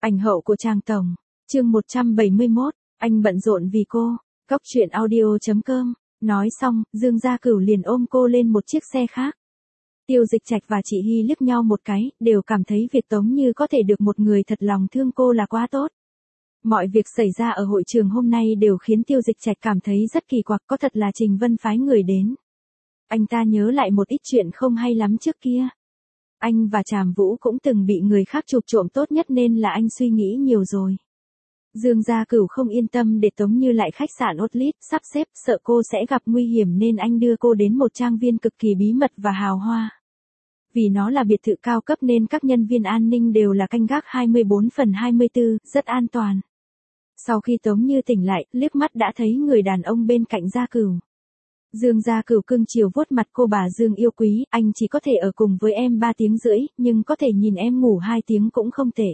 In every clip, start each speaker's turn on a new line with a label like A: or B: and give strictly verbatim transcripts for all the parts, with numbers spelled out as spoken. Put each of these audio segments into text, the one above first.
A: Ảnh hậu của Trang Tổng. Chương một trăm bảy mươi mốt, anh bận rộn vì cô. Cóc truyện audio chấm com. Nói xong, Dương Gia Cửu liền ôm cô lên một chiếc xe khác. Tiêu Dịch Trạch và chị Hy liếc nhau một cái, đều cảm thấy việc Tống Như có thể được một người thật lòng thương cô là quá tốt. Mọi việc xảy ra ở hội trường hôm nay đều khiến Tiêu Dịch Trạch cảm thấy rất kỳ quặc, có thật là Trình Vân phái người đến. Anh ta nhớ lại một ít chuyện không hay lắm trước kia. Anh và Trảm Vũ cũng từng bị người khác chụp trộm tốt nhất nên là anh suy nghĩ nhiều rồi. Dương Gia Cửu không yên tâm để Tống Như lại khách sạn Outlet sắp xếp, sợ cô sẽ gặp nguy hiểm nên anh đưa cô đến một trang viên cực kỳ bí mật và hào hoa. Vì nó là biệt thự cao cấp nên các nhân viên an ninh đều là canh gác hai mươi bốn phần hai mươi bốn, rất an toàn. Sau khi Tống Như tỉnh lại, liếc mắt đã thấy người đàn ông bên cạnh Gia Cửu. Dương Gia Cửu cưng chiều vuốt mặt cô, bà Dương yêu quý, anh chỉ có thể ở cùng với em ba tiếng rưỡi, nhưng có thể nhìn em ngủ hai tiếng cũng không tệ.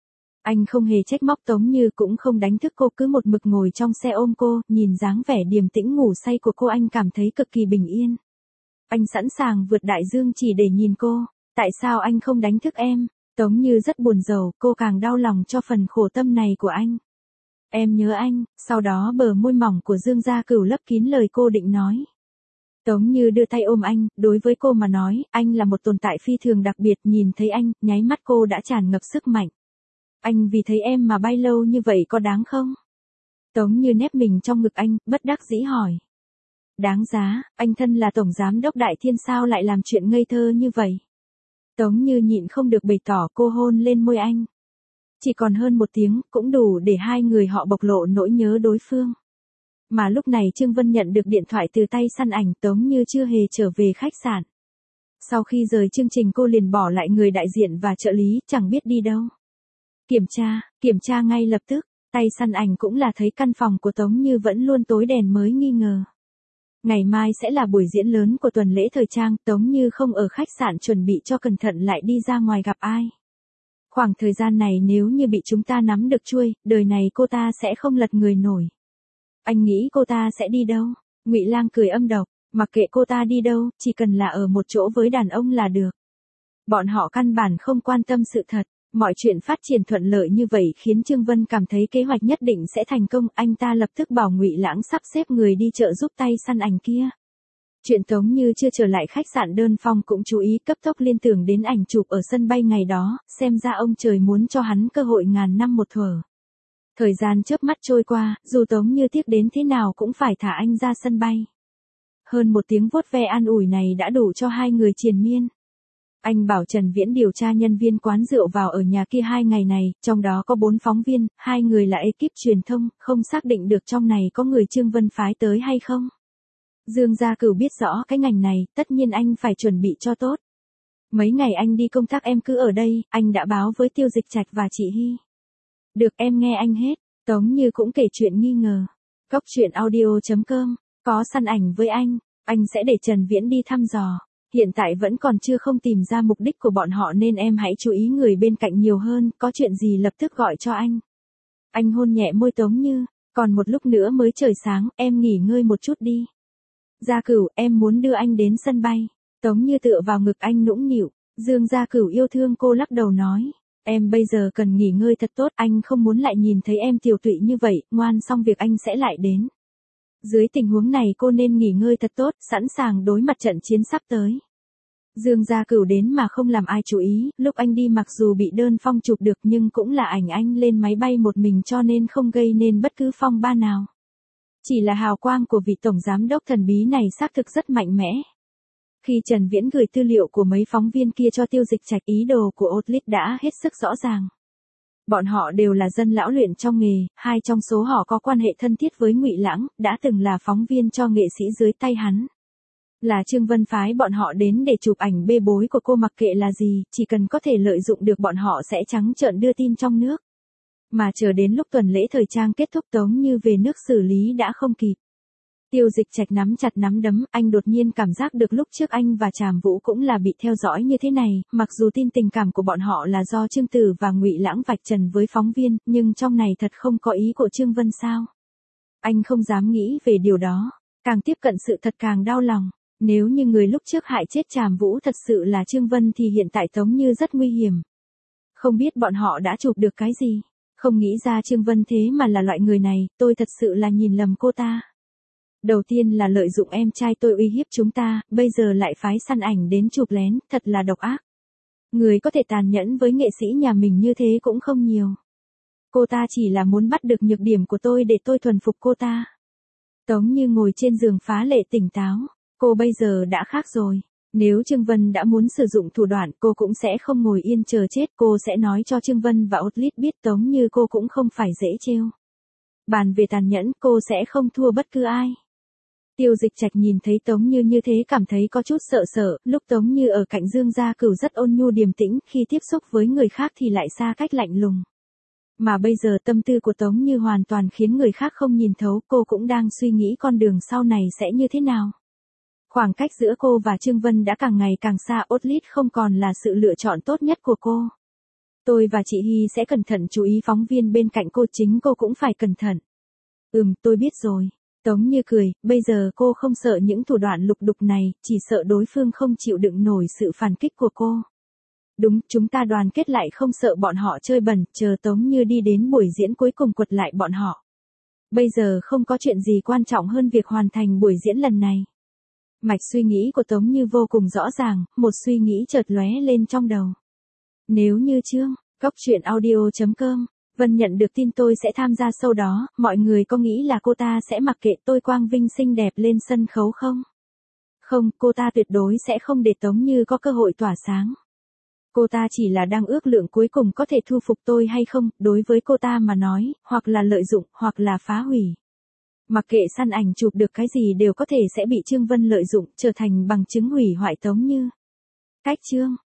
A: Anh không hề trách móc Tống Như, cũng không đánh thức cô, cứ một mực ngồi trong xe ôm cô, nhìn dáng vẻ điềm tĩnh ngủ say của cô anh cảm thấy cực kỳ bình yên. Anh sẵn sàng vượt đại dương chỉ để nhìn cô. Tại sao anh không đánh thức em? Tống Như rất buồn rầu, cô càng đau lòng cho phần khổ tâm này của anh. Em nhớ anh. Sau đó bờ môi mỏng của Dương Gia Cửu lấp kín lời cô định nói. Tống Như đưa tay ôm anh, đối với cô mà nói, anh là một tồn tại phi thường đặc biệt, nhìn thấy anh, nháy mắt cô đã tràn ngập sức mạnh. Anh vì thấy em mà bay lâu như vậy có đáng không? Tống Như nép mình trong ngực anh, bất đắc dĩ hỏi. Đáng giá, anh thân là tổng giám đốc Đại Thiên sao lại làm chuyện ngây thơ như vậy? Tống Như nhịn không được bày tỏ, cô hôn lên môi anh. Chỉ còn hơn một tiếng, cũng đủ để hai người họ bộc lộ nỗi nhớ đối phương. Mà lúc này Trương Vân nhận được điện thoại từ tay săn ảnh, Tống Như chưa hề trở về khách sạn. Sau khi rời chương trình cô liền bỏ lại người đại diện và trợ lý, chẳng biết đi đâu. Kiểm tra, kiểm tra ngay lập tức, tay săn ảnh cũng là thấy căn phòng của Tống Như vẫn luôn tối đèn mới nghi ngờ. Ngày mai sẽ là buổi diễn lớn của tuần lễ thời trang, Tống Như không ở khách sạn chuẩn bị cho cẩn thận lại đi ra ngoài gặp ai. Khoảng thời gian này nếu như bị chúng ta nắm được chuôi, đời này cô ta sẽ không lật người nổi. Anh nghĩ cô ta sẽ đi đâu? Ngụy Lang cười âm độc, mặc kệ cô ta đi đâu, chỉ cần là ở một chỗ với đàn ông là được. Bọn họ căn bản không quan tâm sự thật. Mọi chuyện phát triển thuận lợi như vậy khiến Trương Vân cảm thấy kế hoạch nhất định sẽ thành công, anh ta lập tức bảo Ngụy Lãng sắp xếp người đi chợ giúp tay săn ảnh kia. Chuyện Tống Như chưa trở lại khách sạn Đơn Phong cũng chú ý, cấp tốc liên tưởng đến ảnh chụp ở sân bay ngày đó, xem ra ông trời muốn cho hắn cơ hội ngàn năm một thuở. Thời gian chớp mắt trôi qua, dù Tống Như tiếc đến thế nào cũng phải thả anh ra sân bay. Hơn một tiếng vuốt ve an ủi này đã đủ cho hai người triền miên. Anh bảo Trần Viễn điều tra nhân viên quán rượu vào ở nhà kia hai ngày này, trong đó có bốn phóng viên, hai người là ekip truyền thông, không xác định được trong này có người Trương Vân phái tới hay không. Dương Gia Cửu biết rõ cái ngành này, tất nhiên anh phải chuẩn bị cho tốt. Mấy ngày anh đi công tác em cứ ở đây, anh đã báo với Tiêu Dịch Trạch và chị Hy. Được, em nghe anh hết. Tống Như cũng kể chuyện nghi ngờ. Cóc truyện audio chấm com, có săn ảnh với anh, anh sẽ để Trần Viễn đi thăm dò. Hiện tại vẫn còn chưa không tìm ra mục đích của bọn họ nên em hãy chú ý người bên cạnh nhiều hơn, có chuyện gì lập tức gọi cho anh. Anh hôn nhẹ môi Tống Như, còn một lúc nữa mới trời sáng, em nghỉ ngơi một chút đi. Gia Cửu, em muốn đưa anh đến sân bay. Tống Như tựa vào ngực anh nũng nịu. Dương Gia Cửu yêu thương cô lắc đầu nói, em bây giờ cần nghỉ ngơi thật tốt, anh không muốn lại nhìn thấy em tiều tụy như vậy, ngoan xong việc anh sẽ lại đến. Dưới tình huống này cô nên nghỉ ngơi thật tốt, sẵn sàng đối mặt trận chiến sắp tới. Dương Gia Cửu đến mà không làm ai chú ý, lúc anh đi mặc dù bị Đơn Phong chụp được nhưng cũng là ảnh anh lên máy bay một mình cho nên không gây nên bất cứ phong ba nào. Chỉ là hào quang của vị tổng giám đốc thần bí này xác thực rất mạnh mẽ. Khi Trần Viễn gửi tư liệu của mấy phóng viên kia cho Tiêu Dịch Trạch, ý đồ của Outlet đã hết sức rõ ràng. Bọn họ đều là dân lão luyện trong nghề, hai trong số họ có quan hệ thân thiết với Ngụy Lãng, đã từng là phóng viên cho nghệ sĩ dưới tay hắn. Là Trương Vân phái bọn họ đến để chụp ảnh bê bối của cô, mặc kệ là gì, chỉ cần có thể lợi dụng được bọn họ sẽ trắng trợn đưa tin trong nước. Mà chờ đến lúc tuần lễ thời trang kết thúc Tống Như về nước xử lý đã không kịp. Tiêu Dịch Trạch nắm chặt nắm đấm, anh đột nhiên cảm giác được lúc trước anh và Trảm Vũ cũng là bị theo dõi như thế này, mặc dù tin tình cảm của bọn họ là do Trương Tử và Ngụy Lãng vạch trần với phóng viên, nhưng trong này thật không có ý của Trương Vân sao? Anh không dám nghĩ về điều đó, càng tiếp cận sự thật càng đau lòng. Nếu như người lúc trước hại chết Trảm Vũ thật sự là Trương Vân thì hiện tại Tống Như rất nguy hiểm. Không biết bọn họ đã chụp được cái gì. Không nghĩ ra Trương Vân thế mà là loại người này, tôi thật sự là nhìn lầm cô ta. Đầu tiên là lợi dụng em trai tôi uy hiếp chúng ta, bây giờ lại phái săn ảnh đến chụp lén, thật là độc ác. Người có thể tàn nhẫn với nghệ sĩ nhà mình như thế cũng không nhiều. Cô ta chỉ là muốn bắt được nhược điểm của tôi để tôi thuần phục cô ta. Tống Như ngồi trên giường phá lệ tỉnh táo. Cô bây giờ đã khác rồi. Nếu Trương Vân đã muốn sử dụng thủ đoạn, cô cũng sẽ không ngồi yên chờ chết. Cô sẽ nói cho Trương Vân và Outlet biết Tống Như cô cũng không phải dễ trêu. Bàn về tàn nhẫn, cô sẽ không thua bất cứ ai. Tiêu Dịch Trạch nhìn thấy Tống Như như thế cảm thấy có chút sợ sợ, lúc Tống Như ở cạnh Dương Gia Cửu rất ôn nhu điềm tĩnh, khi tiếp xúc với người khác thì lại xa cách lạnh lùng. Mà bây giờ tâm tư của Tống Như hoàn toàn khiến người khác không nhìn thấu, cô cũng đang suy nghĩ con đường sau này sẽ như thế nào. Khoảng cách giữa cô và Trương Vân đã càng ngày càng xa, Outlet không còn là sự lựa chọn tốt nhất của cô. Tôi và chị Hy sẽ cẩn thận chú ý phóng viên bên cạnh cô, chính cô cũng phải cẩn thận. Ừm, tôi biết rồi. Tống Như cười, bây giờ cô không sợ những thủ đoạn lục đục này, chỉ sợ đối phương không chịu đựng nổi sự phản kích của cô. Đúng, chúng ta đoàn kết lại không sợ bọn họ chơi bẩn, chờ Tống Như đi đến buổi diễn cuối cùng quật lại bọn họ. Bây giờ không có chuyện gì quan trọng hơn việc hoàn thành buổi diễn lần này. Mạch suy nghĩ của Tống Như vô cùng rõ ràng, một suy nghĩ chợt lóe lên trong đầu. Nếu như chương, cốc truyện audio chấm com, Vân nhận được tin tôi sẽ tham gia show đó, mọi người có nghĩ là cô ta sẽ mặc kệ tôi quang vinh xinh đẹp lên sân khấu không? Không, cô ta tuyệt đối sẽ không để Tống Như có cơ hội tỏa sáng. Cô ta chỉ là đang ước lượng cuối cùng có thể thu phục tôi hay không, đối với cô ta mà nói, hoặc là lợi dụng, hoặc là phá hủy. Mặc kệ săn ảnh chụp được cái gì đều có thể sẽ bị Trương Vân lợi dụng, trở thành bằng chứng hủy hoại Tống Như. Cách chương.